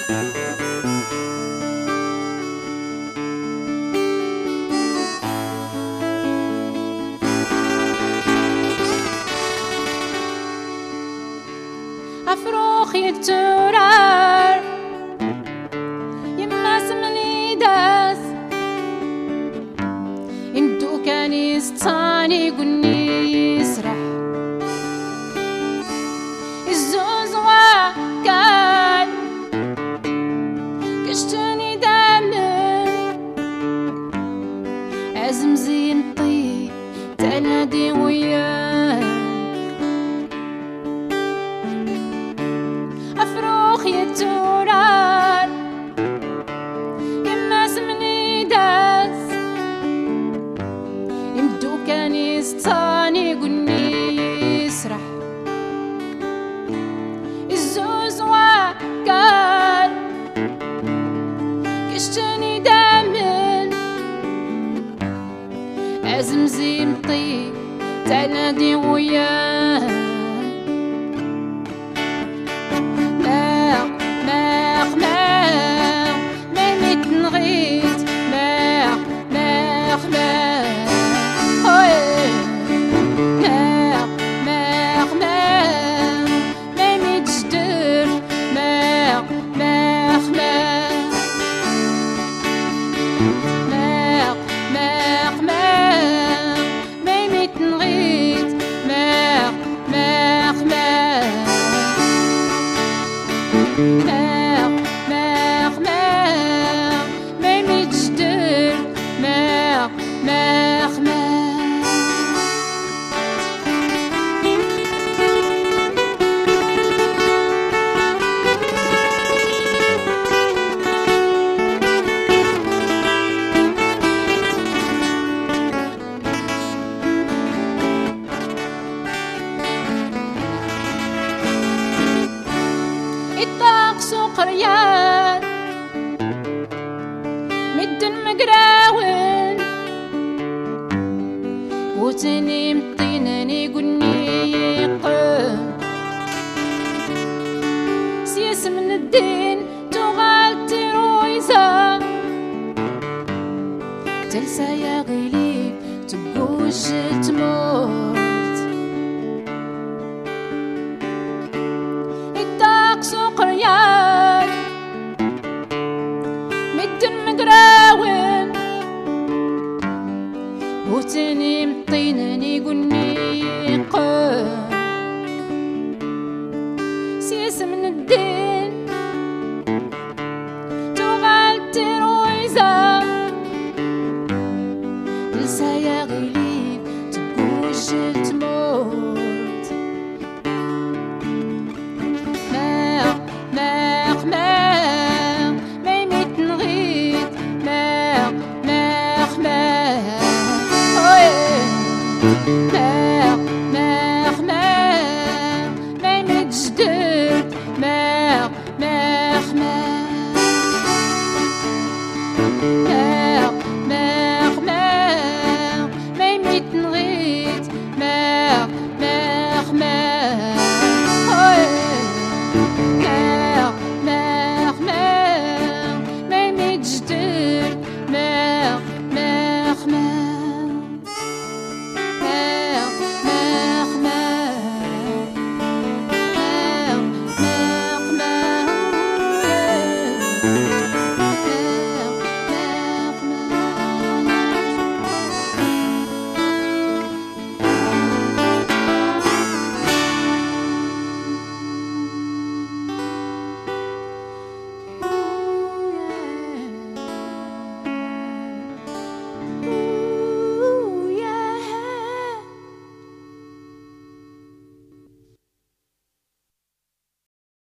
أفروخ يتورار يما سملي داس انتو كان يستاني قني يسرح الزوز وكان كشتني دامن عزم زين طي تنادي وياه أفروخ يتورار يما سمني داس يمدو كان يستاني قني يسرح الزوز وكان كشتني دامن عزم زين طي تنادي وياه قريان مدن مقراون وتني مطينني قني قم سياس من الدين تغال تيرويزا تلسا يا غليب تبوش تموت